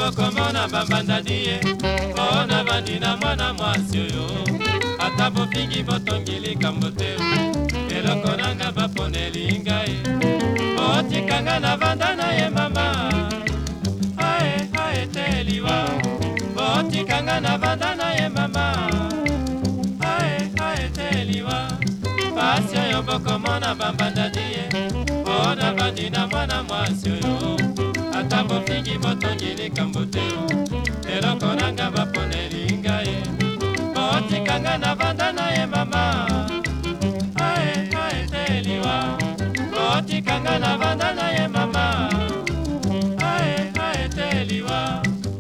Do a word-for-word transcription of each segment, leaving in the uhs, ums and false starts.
bokomona bambandadi ye mpo na bandi na mwana mwasi oyo ata bofingi botongi likambo te eloko nanga baponeli ngai botikanga na vanda na ye mama ae ae te liwa botikanga na vanda na ye mama ae ae te liwa pasi oyo bokomona bambandadi ye mpo na bandi na mwana mwasi oyo ata bofingi botongi likambo te eloko nanga baponeli ngai botikanga na vanda na ye mama ae ae te liwa botikanga na vanda na ye mama ae ae te liwa.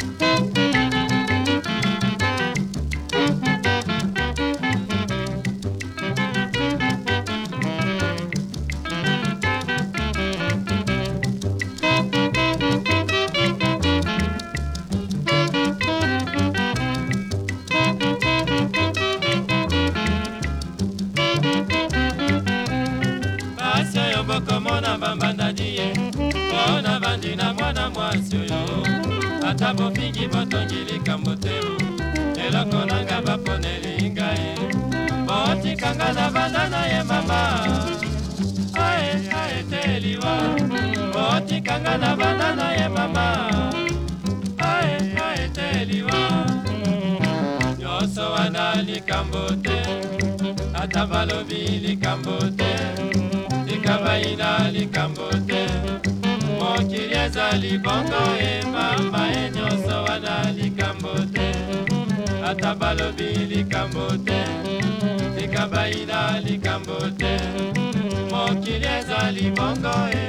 Bokomona bambandadi ye mpo na bandi na mwana mwasi oyo ata bofingi botongi likambo te eloko nanga baponeli ngai botikanga na vanda na ye mama ae ae te liwa botikanga na vanda na ye mama ae ae te liwa nyonso wana likambo te ata balobi likambo te likabaina likambo te mokili ezali bongo e mama e nyonso wana likambo te ata balobi likambo te likabaina likambo te mokili ezali bongo e.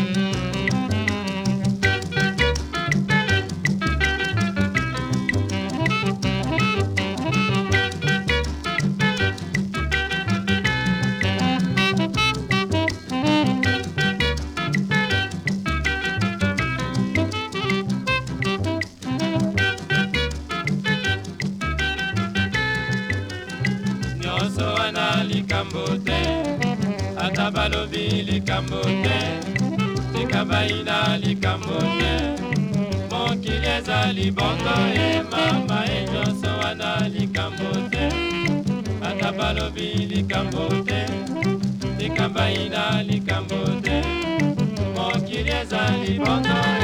Nyonso wana likambo te ata balobi likambo te likabaina likambo te mokili ezali bongo e mama e nyonso wana likambo te ata balobi likambo te likabaina likambo te mokili ezali bongo